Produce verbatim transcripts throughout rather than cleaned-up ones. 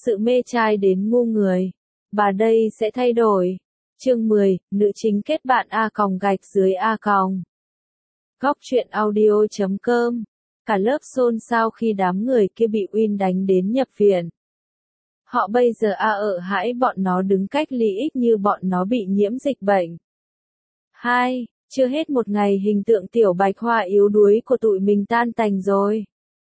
sự mê trai đến ngu người. Bà đây sẽ thay đổi. Chương mười, nữ chính kết bạn A còng gạch dưới A còng. Góc truyện audio chấm com. Cả lớp xôn xao khi đám người kia bị Win đánh đến nhập viện. Họ bây giờ A ở hãi bọn nó đứng cách ly ít như bọn nó bị nhiễm dịch bệnh. Hai, chưa hết một ngày hình tượng tiểu bạch hoa yếu đuối của tụi mình tan tành rồi.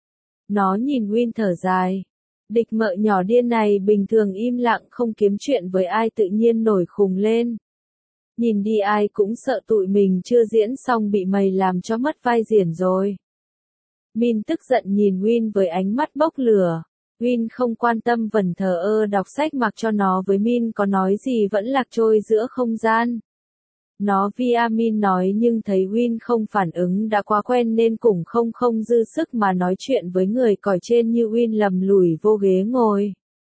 Nó nhìn Win thở dài. Địch mợ nhỏ điên này bình thường im lặng không kiếm chuyện với ai tự nhiên nổi khùng lên. Nhìn đi ai cũng sợ tụi mình chưa diễn xong bị mày làm cho mất vai diễn rồi. Min tức giận nhìn Win với ánh mắt bốc lửa. Win không quan tâm vần thờ ơ đọc sách mặc cho nó với Min có nói gì vẫn lạc trôi giữa không gian. Nó via Min nói nhưng thấy Win không phản ứng đã quá quen nên cũng không không dư sức mà nói chuyện với người còi trên như Win lầm lủi vô ghế ngồi.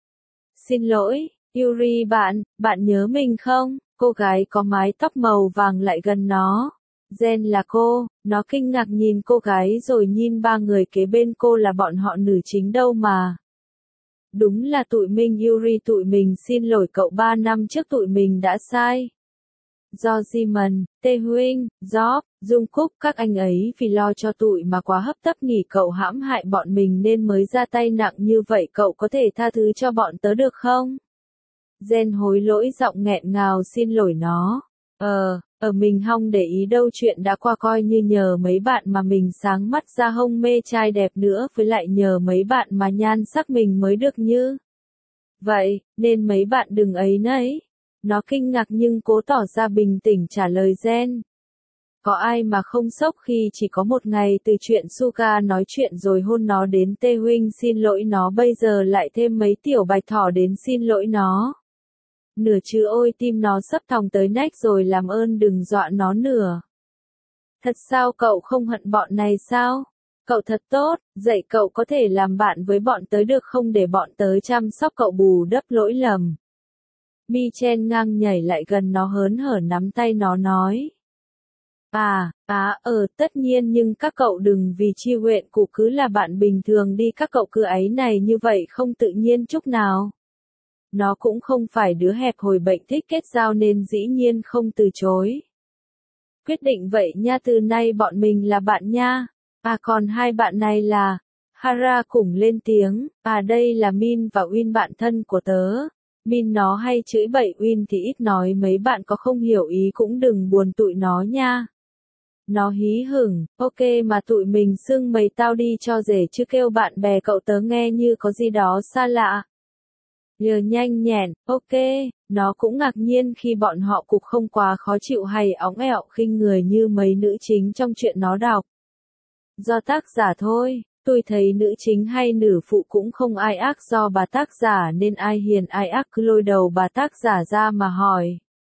Xin lỗi, Yuri bạn, bạn nhớ mình không? Cô gái có mái tóc màu vàng lại gần nó. Jen là cô, nó kinh ngạc nhìn cô gái rồi nhìn ba người kế bên cô là bọn họ nữ chính đâu mà. Đúng là tụi mình Yuri tụi mình xin lỗi cậu ba năm trước tụi mình đã sai. Do Jimin, Tae Huynh, Job, Jungkook các anh ấy vì lo cho tụi mà quá hấp tấp nghỉ cậu hãm hại bọn mình nên mới ra tay nặng như vậy cậu có thể tha thứ cho bọn tớ được không? Jen hối lỗi giọng nghẹn ngào xin lỗi nó. Ờ, ở mình không để ý đâu chuyện đã qua coi như nhờ mấy bạn mà mình sáng mắt ra hông mê trai đẹp nữa với lại nhờ mấy bạn mà nhan sắc mình mới được như. Vậy, nên mấy bạn đừng ấy nấy. Nó kinh ngạc nhưng cố tỏ ra bình tĩnh trả lời Jen. Có ai mà không sốc khi chỉ có một ngày từ chuyện Suga nói chuyện rồi hôn nó đến Tae Huynh xin lỗi nó bây giờ lại thêm mấy tiểu bạch thỏ đến xin lỗi nó. Nửa chứ ôi tim nó sắp thòng tới nách rồi làm ơn đừng dọa nó nửa. Thật sao cậu không hận bọn này sao? Cậu thật tốt, dạy cậu có thể làm bạn với bọn tớ được không để bọn tớ chăm sóc cậu bù đắp lỗi lầm. Mi Chen ngang nhảy lại gần nó hớn hở nắm tay nó nói. À, à, ờ, tất nhiên nhưng các cậu đừng vì chi huyện cụ cứ là bạn bình thường đi các cậu cứ ấy này như vậy không tự nhiên chút nào. Nó cũng không phải đứa hẹp hòi bệnh thích kết giao nên dĩ nhiên không từ chối. Quyết định vậy nha từ nay bọn mình là bạn nha. À còn hai bạn này là, Hara cùng lên tiếng, à đây là Min và Win bạn thân của tớ. Min nó hay chửi bậy Win thì ít nói mấy bạn có không hiểu ý cũng đừng buồn tụi nó nha. Nó hí hửng, ok mà tụi mình xưng mày tao đi cho rể chứ kêu bạn bè cậu tớ nghe như có gì đó xa lạ. Nhờ nhanh nhẹn, ok, nó cũng ngạc nhiên khi bọn họ cục không quá khó chịu hay óng ẹo khinh người như mấy nữ chính trong chuyện nó đọc. Do tác giả thôi. Tôi thấy nữ chính hay nữ phụ cũng không ai ác do bà tác giả nên ai hiền ai ác cứ lôi đầu bà tác giả ra mà hỏi.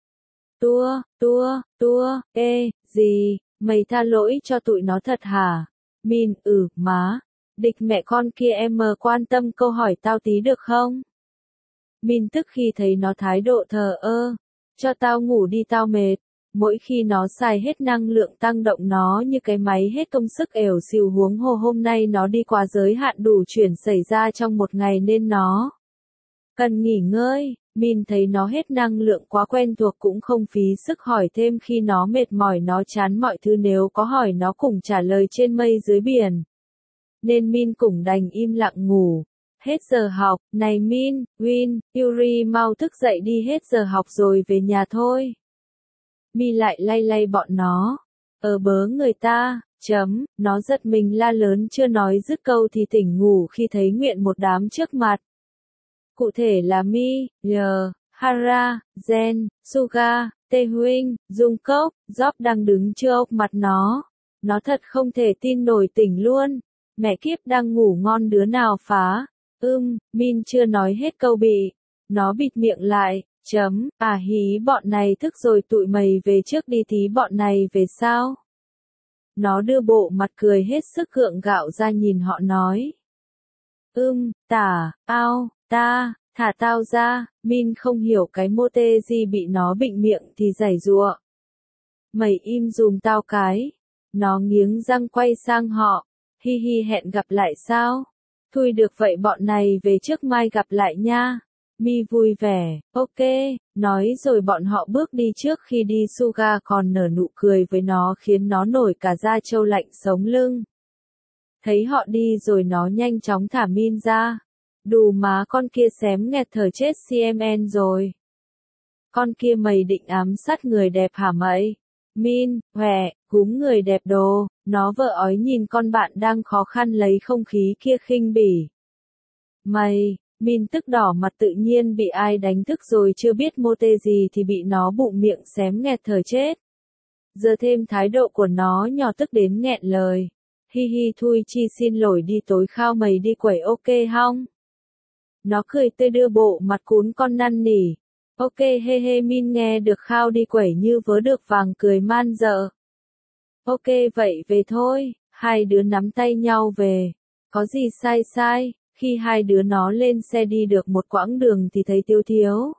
Tua, tua, tua, ê, gì, mày tha lỗi cho tụi nó thật hả? Min, ừ, má. Địch mẹ con kia em mờ quan tâm câu hỏi tao tí được không? Min tức khi thấy nó thái độ thờ ơ. Cho tao ngủ đi tao mệt. Mỗi khi nó xài hết năng lượng tăng động nó như cái máy hết công sức ẻo xìu huống hồ hôm nay nó đi qua giới hạn đủ chuyển xảy ra trong một ngày nên nó cần nghỉ ngơi. Min thấy nó hết năng lượng quá quen thuộc cũng không phí sức hỏi thêm khi nó mệt mỏi nó chán mọi thứ nếu có hỏi nó cũng trả lời trên mây dưới biển. Nên Min cũng đành im lặng ngủ. Hết giờ học, này Min, Win, Yuri mau thức dậy đi hết giờ học rồi về nhà thôi. Mi lại lay lay bọn nó. Ờ bớ người ta, chấm, nó giật mình la lớn chưa nói dứt câu thì tỉnh ngủ khi thấy Nguyện một đám trước mặt. Cụ thể là Mi, L, Hara, Jen, Suga, Tae Huynh, Jungkook, Job đang đứng chưa ốc mặt nó. Nó thật không thể tin nổi tỉnh luôn. Mẹ kiếp đang ngủ ngon đứa nào phá. Ưm, Min chưa nói hết câu bị. Nó bịt miệng lại. Chấm, à hí bọn này thức rồi tụi mày về trước đi tí bọn này về sao? Nó đưa bộ mặt cười hết sức gượng gạo ra nhìn họ nói. Ưm, tả, ao, ta, thả tao ra, Min không hiểu cái mô tê gì bị nó bịnh miệng thì giãy giụa. Mày im dùm tao cái. Nó nghiến răng quay sang họ. Hi hi hẹn gặp lại sao? Thui được vậy bọn này về trước mai gặp lại nha. Mi vui vẻ, ok, nói rồi bọn họ bước đi trước khi đi Suga còn nở nụ cười với nó khiến nó nổi cả da trâu lạnh sống lưng. Thấy họ đi rồi nó nhanh chóng thả Min ra. Đù má con kia xém nghẹt thở chết xê em en rồi. Con kia mày định ám sát người đẹp hả mày? Min, hòe, cúm người đẹp đồ, nó vợ ói nhìn con bạn đang khó khăn lấy không khí kia khinh bỉ. Mày, Min tức đỏ mặt tự nhiên bị ai đánh thức rồi chưa biết mô tê gì thì bị nó bụng miệng xém nghẹt thở chết. Giờ thêm thái độ của nó nhỏ tức đến nghẹn lời. Hi hi thui chi xin lỗi đi tối khao mày đi quẩy ok hông? Nó cười tươi đưa bộ mặt cún con năn nỉ. Ok he he Min nghe được khao đi quẩy như vớ được vàng cười man dợ. Ok vậy về thôi, hai đứa nắm tay nhau về. Có gì sai sai, khi hai đứa nó lên xe đi được một quãng đường thì thấy Tiếu Thiếu.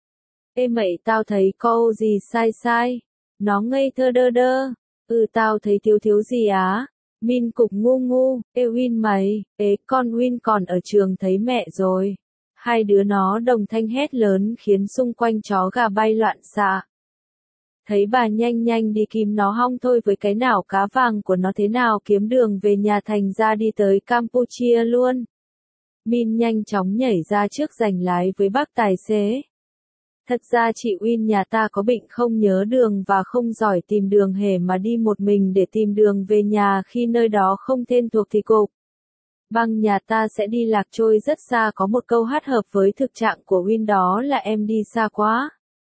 Ê mày tao thấy câu gì sai sai. Nó ngây thơ đơ đơ. Ừ tao thấy Thiếu Thiếu gì á. Min cục ngu ngu, ê Win mày, ế con Win còn ở trường thấy mẹ rồi. Hai đứa nó đồng thanh hét lớn khiến xung quanh chó gà bay loạn xạ. Thấy bà nhanh nhanh đi kìm nó hong thôi với cái nào cá vàng của nó thế nào kiếm đường về nhà thành ra đi tới Campuchia luôn. Min nhanh chóng nhảy ra trước giành lái với bác tài xế. Thật ra chị Win nhà ta có bệnh không nhớ đường và không giỏi tìm đường hề mà đi một mình để tìm đường về nhà khi nơi đó không tên thuộc thì cục. Băng nhà ta sẽ đi lạc trôi rất xa có một câu hát hợp với thực trạng của Win đó là em đi xa quá.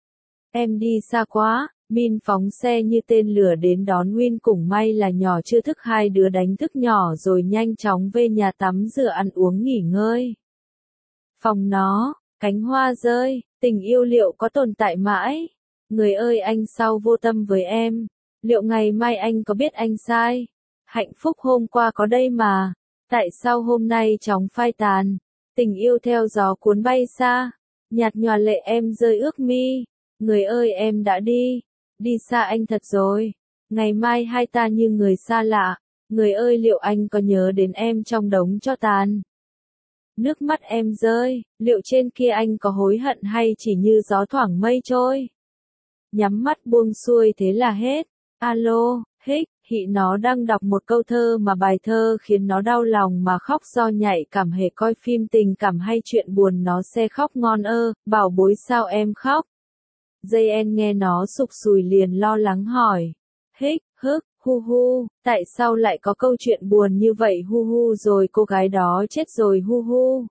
Em đi xa quá, Min phóng xe như tên lửa đến đón Win cũng may là nhỏ chưa thức hai đứa đánh thức nhỏ rồi nhanh chóng về nhà tắm rửa ăn uống nghỉ ngơi. Phòng nó, cánh hoa rơi, tình yêu liệu có tồn tại mãi? Người ơi anh sao vô tâm với em? Liệu ngày mai anh có biết anh sai? Hạnh phúc hôm qua có đây mà. Tại sao hôm nay chóng phai tàn? Tình yêu theo gió cuốn bay xa. Nhạt nhòa lệ em rơi ước mi. Người ơi em đã đi. Đi xa anh thật rồi. Ngày mai hai ta như người xa lạ. Người ơi liệu anh có nhớ đến em trong đống tro tàn? Nước mắt em rơi, liệu trên kia anh có hối hận hay chỉ như gió thoảng mây trôi? Nhắm mắt buông xuôi thế là hết. Alo, hích, hị nó đang đọc một câu thơ mà bài thơ khiến nó đau lòng mà khóc do nhạy cảm hề coi phim tình cảm hay chuyện buồn nó sẽ khóc ngon ơ, bảo bối sao em khóc? Dây en nghe nó sụp sùi liền lo lắng hỏi. Hích, hức. Hu hu, tại sao lại có câu chuyện buồn như vậy hu hu rồi cô gái đó chết rồi hu hu.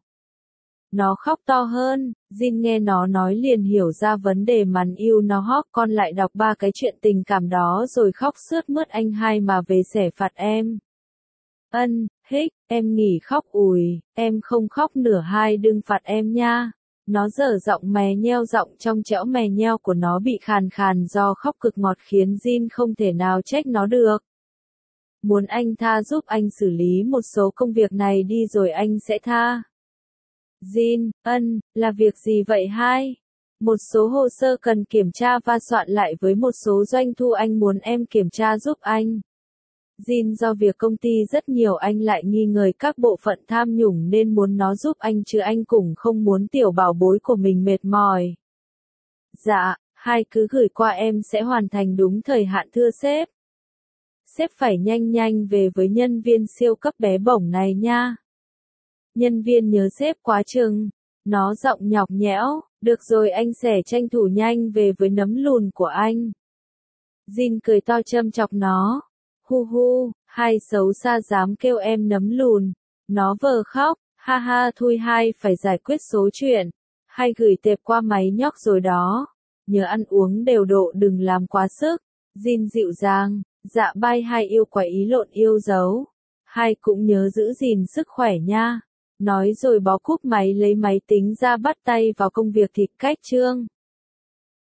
Nó khóc to hơn, Jin nghe nó nói liền hiểu ra vấn đề màn yêu nó hóc con lại đọc ba cái chuyện tình cảm đó rồi khóc sướt mướt anh hai mà về xẻ phạt em. Ân, hích, em nghỉ khóc ủi, em không khóc nửa hai đừng phạt em nha. Nó dở giọng mè nheo giọng trong trẻo mè nheo của nó bị khàn khàn do khóc cực ngọt khiến Jin không thể nào trách nó được. Muốn anh tha giúp anh xử lý một số công việc này đi rồi anh sẽ tha. Jin, ân, là việc gì vậy hai? Một số hồ sơ cần kiểm tra và soạn lại với một số doanh thu anh muốn em kiểm tra giúp anh. Jin do việc công ty rất nhiều anh lại nghi ngờ các bộ phận tham nhũng nên muốn nó giúp anh chứ anh cũng không muốn tiểu bảo bối của mình mệt mỏi. Dạ, hai cứ gửi qua em sẽ hoàn thành đúng thời hạn thưa sếp. Sếp phải nhanh nhanh về với nhân viên siêu cấp bé bỏng này nha. Nhân viên nhớ sếp quá chừng. Nó giọng nhọc nhẽo, được rồi anh sẽ tranh thủ nhanh về với nấm lùn của anh. Jin cười to châm chọc nó. Hu hu, hai xấu xa dám kêu em nấm lùn. Nó vờ khóc, ha ha thui hai phải giải quyết số chuyện. Hai gửi tệp qua máy nhóc rồi đó. Nhớ ăn uống đều độ đừng làm quá sức. Jin dịu dàng, dạ bye hai yêu quả ý lộn yêu dấu. Hai cũng nhớ giữ gìn sức khỏe nha. Nói rồi bó cúp máy lấy máy tính ra bắt tay vào công việc thịt cách chương.